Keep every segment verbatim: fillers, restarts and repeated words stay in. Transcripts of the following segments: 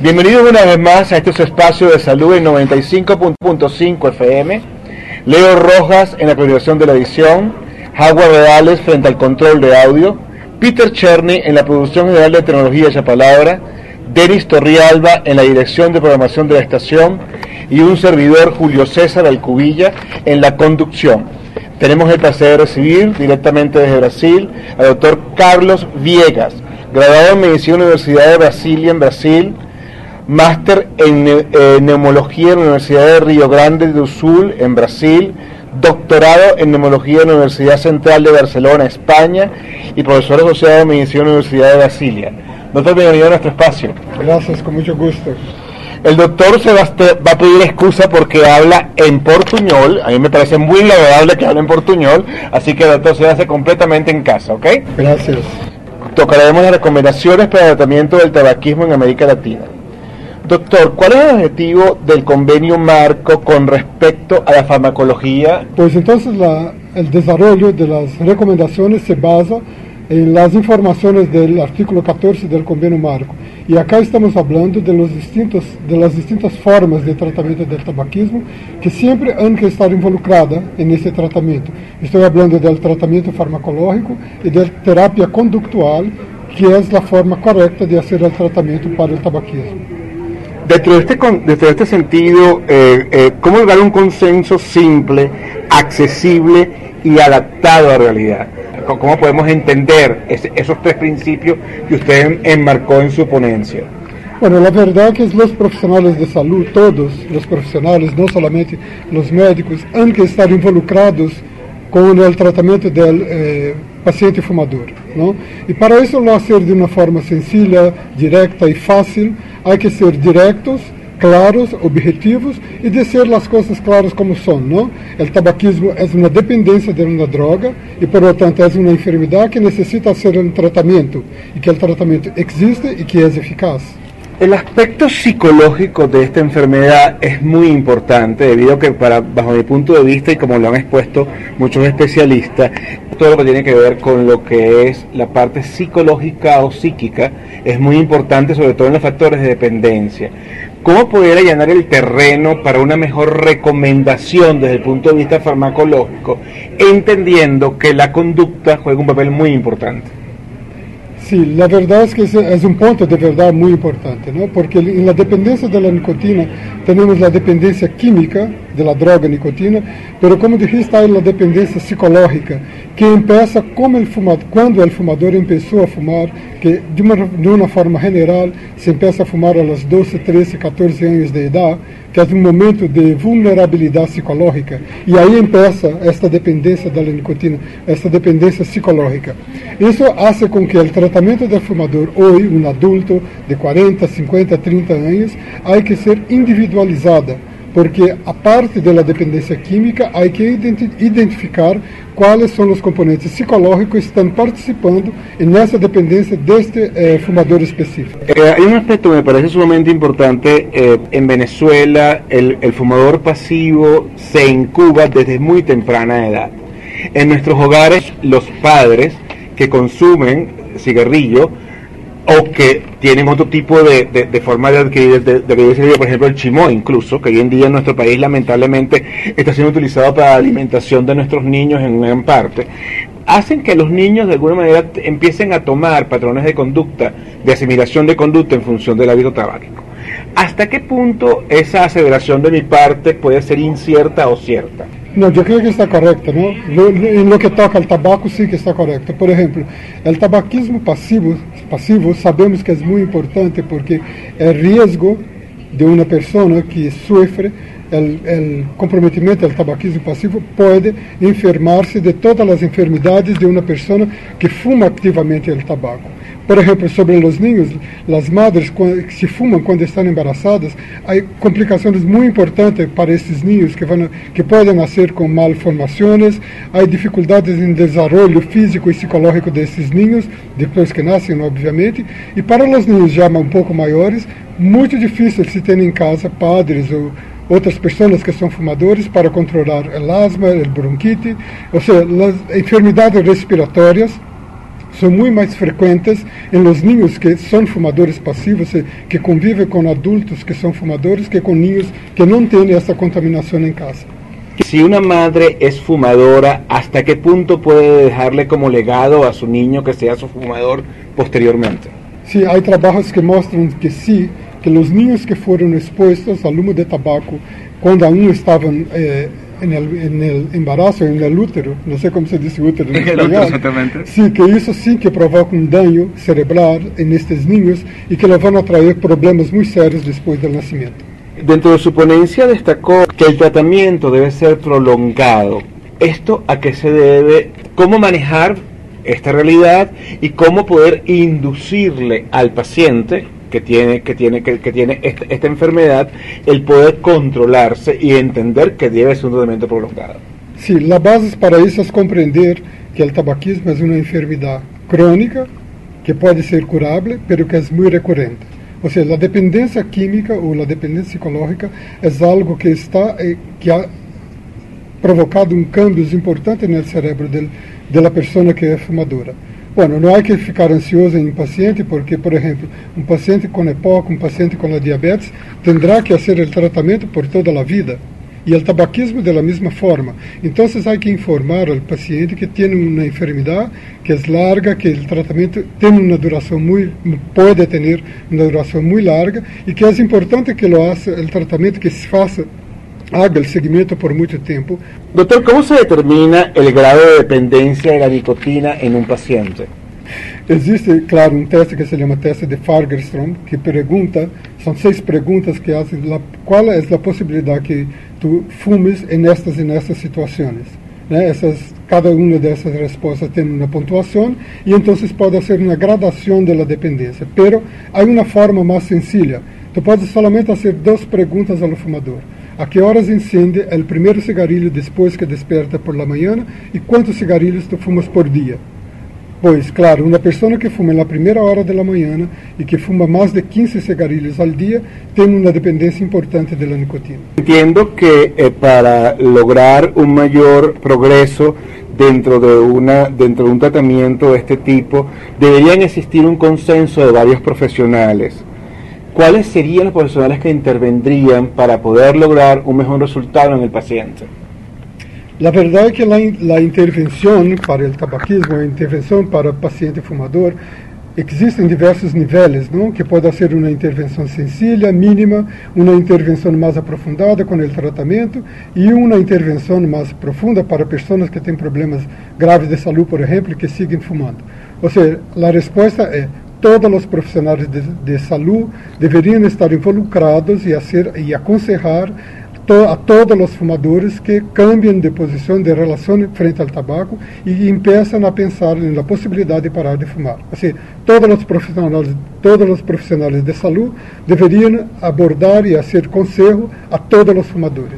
Bienvenidos una vez más a este su espacio de salud en noventa y cinco punto cinco F M. Leo Rojas en la coordinación de la edición, Howard Reales frente al control de audio, Peter Cherny en la producción general de tecnología y palabra, Denis Torrialba en la dirección de programación de la estación y un servidor, Julio César Alcubilla, en la conducción. Tenemos el placer de recibir directamente desde Brasil al doctor Carlos Viegas, graduado en Medicina en la Universidad de Brasilia en Brasil, máster en eh, neumología en la Universidad de Río Grande do Sul en Brasil, doctorado en neumología en la Universidad Central de Barcelona, España, y profesor asociado de Medicina en la Universidad de Brasilia. Doctor, bienvenido a nuestro espacio. Gracias, con mucho gusto. El doctor se va a pedir excusa porque habla en portuñol. A mí me parece muy agradable que hable en portuñol, así que el doctor se hace completamente en casa, ¿ok? Gracias. Tocaremos las recomendaciones para el tratamiento del tabaquismo en América Latina. Doctor, ¿cuál es el objetivo del convenio marco con respecto a la farmacología? Pues entonces la, el desarrollo de las recomendaciones se basa en las informaciones del artículo catorce del convenio marco. Y acá estamos hablando de, los distintos, de las distintas formas de tratamiento del tabaquismo que siempre han que estar involucradas en ese tratamiento. Estoy hablando del tratamiento farmacológico y de terapia conductual, que es la forma correcta de hacer el tratamiento para el tabaquismo. Dentro de este, dentro de este sentido, eh, eh, ¿cómo lograr un consenso simple, accesible y adaptado a la realidad? ¿Cómo podemos entender ese, esos tres principios que usted enmarcó en su ponencia? Bueno, la verdad que los profesionales de salud, todos los profesionales, no solamente los médicos, han que estar involucrados con el tratamiento del eh, paciente fumador, ¿no? Y para eso lo hacer de una forma sencilla, directa y fácil, hay que ser directos, claros, objetivos y decir las cosas claras como son, ¿no? El tabaquismo es una dependencia de una droga y por lo tanto es una enfermedad que necesita hacer un tratamiento y que el tratamiento existe y que es eficaz. El aspecto psicológico de esta enfermedad es muy importante debido a que, para, bajo mi punto de vista y como lo han expuesto muchos especialistas, todo lo que tiene que ver con lo que es la parte psicológica o psíquica es muy importante, sobre todo en los factores de dependencia. ¿Cómo poder allanar el terreno para una mejor recomendación desde el punto de vista farmacológico, entendiendo que la conducta juega un papel muy importante? Sí, la verdad es que es un punto de verdad muy importante, ¿no? Porque en la dependencia de la nicotina tenemos la dependencia química de la droga nicotina, pero como dijiste hay la dependencia psicológica, que empieza como el fumador, cuando el fumador empezó a fumar, que de una, de una forma general se empieza a fumar a los doce, trece, catorce años de edad, que es un momento de vulnerabilidad psicológica, y ahí empieza esta dependencia de la nicotina, esta dependencia psicológica. Eso hace con que el tratamiento del fumador hoy, un adulto de cuarenta, cincuenta, treinta años, hay que ser individualizada, porque aparte de la dependencia química, hay que identificar cuáles son los componentes psicológicos que están participando en esa dependencia de este eh, fumador específico. Eh, hay un aspecto que me parece sumamente importante. Eh, en Venezuela el, el fumador pasivo se incuba desde muy temprana edad. En nuestros hogares, los padres que consumen cigarrillo o que tienen otro tipo de, de, de forma de adquirir, de, de adquirir cigarrillo, por ejemplo el chimó incluso, que hoy en día en nuestro país lamentablemente está siendo utilizado para la alimentación de nuestros niños en gran parte, hacen que los niños de alguna manera empiecen a tomar patrones de conducta, de asimilación de conducta en función del hábito tabáquico. ¿Hasta qué punto esa aseveración de mi parte puede ser incierta o cierta? No, yo creo que está correcto, ¿no? Lo, lo, en lo que toca al tabaco sí que está correcto. Por ejemplo, el tabaquismo pasivo, pasivo sabemos que es muy importante porque el riesgo de una persona que sufre el, el comprometimiento del tabaquismo pasivo puede enfermarse de todas las enfermedades de una persona que fuma activamente el tabaco. Por ejemplo, sobre los niños, las madres que se fuman cuando están embarazadas, hay complicaciones muy importantes para estos niños que, van a, que pueden hacer con malformaciones, hay dificultades en el desarrollo físico y psicológico de estos niños, después que nacen, obviamente, y para los niños ya un poco mayores, muy difícil si tienen en casa padres o outras pessoas que são fumadores para controlar o asma, o bronquite, ou seja, as enfermidades respiratórias son muy más frecuentes en los niños que son fumadores pasivos, que conviven con adultos que son fumadores, que con niños que no tienen esta contaminación en casa. Si una madre es fumadora, ¿hasta qué punto puede dejarle como legado a su niño que sea su fumador posteriormente? Sí, hay trabajos que muestran que sí, que los niños que fueron expuestos al humo de tabaco cuando aún estaban eh, en, el, en el embarazo, en el útero, no sé cómo se dice útero en español, exactamente. Sí, que eso sí que provoca un daño cerebral en estos niños y que les van a traer problemas muy serios después del nacimiento. Dentro de su ponencia destacó que el tratamiento debe ser prolongado. ¿Esto a qué se debe? ¿Cómo manejar esta realidad y cómo poder inducirle al paciente que tiene, que tiene, que, que tiene esta, esta enfermedad, el poder controlarse y entender que debe ser un tratamiento prolongado? Sí, la base para eso es comprender que el tabaquismo es una enfermedad crónica que puede ser curable, pero que es muy recurrente. O sea, la dependencia química o la dependencia psicológica es algo que está eh, que ha provocado un cambio importante en el cerebro del, de la persona que es fumadora. Bueno, no hay que ficar ansioso en un paciente porque, por ejemplo, un paciente con EPOC, un paciente con la diabetes, tendrá que hacer el tratamiento por toda la vida. Y el tabaquismo de la misma forma. Entonces hay que informar al paciente que tiene una enfermedad que es larga, que el tratamiento tiene una duración muy, puede tener una duración muy larga y que es importante que lo haga el tratamiento, que se faça, haga el seguimiento por mucho tiempo. Doctor, ¿cómo se determina el grado de dependencia de la nicotina en un paciente? Existe, claro, un teste que se llama teste de Fagerström, que pregunta, son seis preguntas que hacen, la, cuál es la posibilidad que tú fumes en estas y en estas situaciones. ¿Eh? Esas, cada una de esas respuestas tiene una puntuación y entonces puede hacer una gradación de la dependencia. Pero hay una forma más sencilla. Tú puedes solamente hacer dos preguntas al fumador. ¿A qué horas enciende el primer cigarrillo después que despierta por la mañana y cuántos cigarrillos tú fumas por día? Pues claro, una persona que fuma en la primera hora de la mañana y que fuma más de quince cigarrillos al día tiene una dependencia importante de la nicotina. Entiendo que eh, para lograr un mayor progreso dentro de, una, dentro de un tratamiento de este tipo, deberían existir un consenso de varios profesionales. ¿Cuáles serían los profesionales que intervendrían para poder lograr un mejor resultado en el paciente? La verdad es que la, la intervención para el tabaquismo, la intervención para el paciente fumador, existen diversos niveles, ¿no? Que puede ser una intervención sencilla, mínima, una intervención más aprofundada con el tratamiento y una intervención más profunda para personas que tienen problemas graves de salud, por ejemplo, y que siguen fumando. O sea, la respuesta es: todos los profesionales de, de salud deberían estar involucrados y, hacer, y aconsejar to, a todos los fumadores que cambien de posición, de relación frente al tabaco y empiezan a pensar en la posibilidad de parar de fumar. Así, todos los profesionales, todos los profesionales de salud deberían abordar y hacer consejo a todos los fumadores.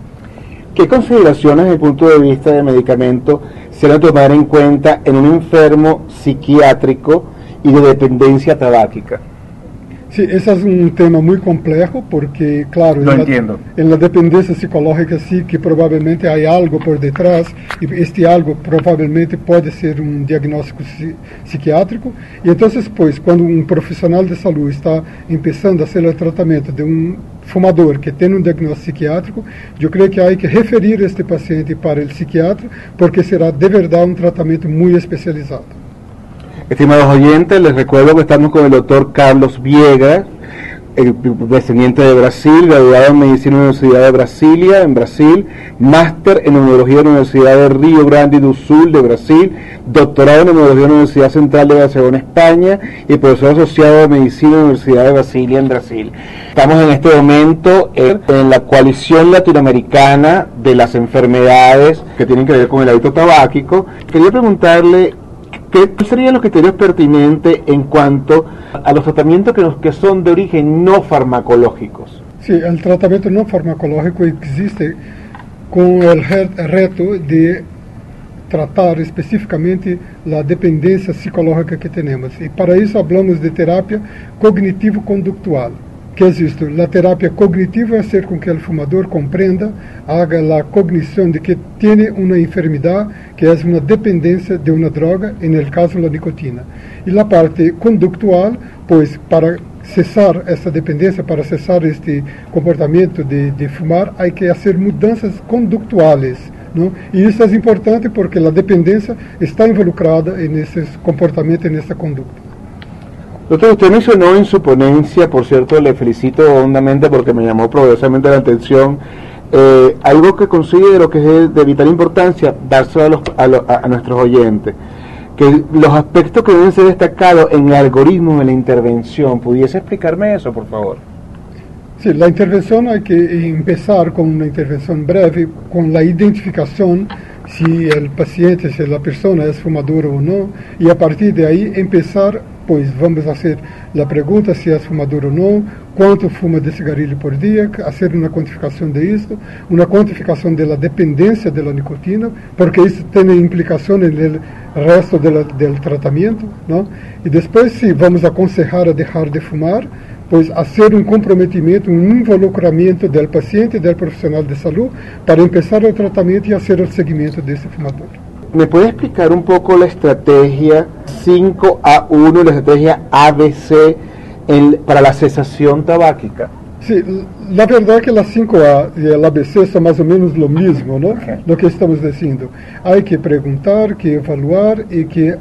¿Qué consideraciones desde el punto de vista del medicamento se deben tomar en cuenta en un enfermo psiquiátrico y de dependencia tabáquica? Sí, ese es un tema muy complejo porque, claro, Lo en, entiendo. La, en la dependencia psicológica sí que probablemente hay algo por detrás y este algo probablemente puede ser un diagnóstico psi, psiquiátrico y entonces pues cuando un profesional de salud está empezando a hacer el tratamiento de un fumador que tiene un diagnóstico psiquiátrico, yo creo que hay que referir a este paciente para el psiquiatra porque será de verdad un tratamiento muy especializado. Estimados oyentes, les recuerdo que estamos con el doctor Carlos Viegas, el descendiente de Brasil, graduado en Medicina en la Universidad de Brasilia, en Brasil, máster en Neurología en la Universidad de Río Grande do Sul, de Brasil, doctorado en Neurología en la Universidad Central de Barcelona, España, y profesor asociado de Medicina en la Universidad de Brasilia, en Brasil. Estamos en este momento en, en la coalición latinoamericana de las enfermedades que tienen que ver con el hábito tabáquico. Quería preguntarle, ¿qué serían los criterios pertinentes en cuanto a los tratamientos que, que son de origen no farmacológicos? Sí, el tratamiento no farmacológico existe con el reto de tratar específicamente la dependencia psicológica que tenemos. Y para eso hablamos de terapia cognitivo-conductual, ¿Qué es esto? La terapia cognitiva es hacer con que el fumador comprenda, haga la cognición de que tiene una enfermedad que es una dependencia de una droga, en el caso la nicotina. Y la parte conductual, pues para cesar esta dependencia, para cesar este comportamiento de, de fumar, hay que hacer mudanzas conductuales, ¿no? Y eso es importante porque la dependencia está involucrada en ese comportamiento, en esta conducta. Doctor, usted mencionó en su ponencia, por cierto, le felicito hondamente porque me llamó poderosamente la atención, eh, algo que considero que es de, de vital importancia dárselo a, los, a, lo, a, a nuestros oyentes, que los aspectos que deben ser destacados en el algoritmo de la intervención. ¿Pudiese explicarme eso, por favor? Sí, la intervención hay que empezar con una intervención breve, con la identificación si el paciente, si la persona es fumadora o no, y a partir de ahí empezar, pues vamos a hacer la pregunta si es fumador o no, cuánto fuma de cigarrillo por día, hacer una cuantificación de esto, una cuantificación de la dependencia de la nicotina, porque eso tiene implicación en el resto de la, del tratamiento, ¿no? Y después, si vamos a aconsejar a dejar de fumar, pues hacer un comprometimiento, un involucramiento del paciente y del profesional de salud para empezar el tratamiento y hacer el seguimiento de ese fumador. ¿Me puede explicar un poco la estrategia cinco A uno y la estrategia A B C en, para la cesación tabáquica? Sí, la verdad es que la cinco A y el A B C son más o menos lo mismo, ¿no? Okay. Lo que estamos diciendo. Hay que preguntar, que evaluar y que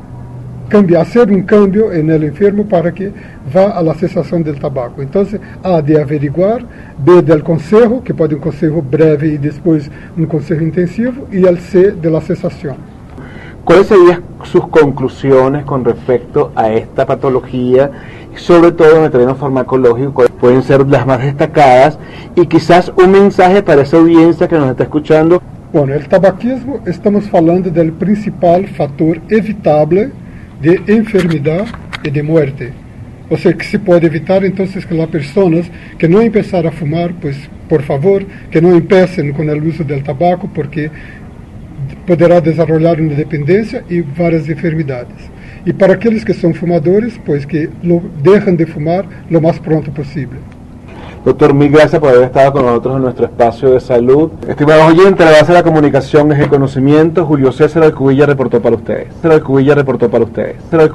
cambiar, hacer un cambio en el enfermo para que va a la cesación del tabaco. Entonces, A de averiguar, B del consejo, que puede un consejo breve y después un consejo intensivo, y el C de la cesación. ¿Cuáles serían sus conclusiones con respecto a esta patología, sobre todo en el terreno farmacológico? ¿Cuáles pueden ser las más destacadas? Y quizás un mensaje para esa audiencia que nos está escuchando. Bueno, el tabaquismo, estamos hablando del principal factor evitable de enfermedad y de muerte. O sea, que se puede evitar entonces que las personas que no empezar a fumar, pues por favor, que no empiecen con el uso del tabaco porque podrá desarrollar una dependencia y varias enfermedades. Y para aquellos que son fumadores, pues que lo dejen de fumar lo más pronto posible. Doctor, mil gracias por haber estado con nosotros en nuestro espacio de salud. Estimados oyentes, la base de la comunicación es el conocimiento. Julio César Alcubilla reportó para ustedes. César Alcubilla reportó para ustedes.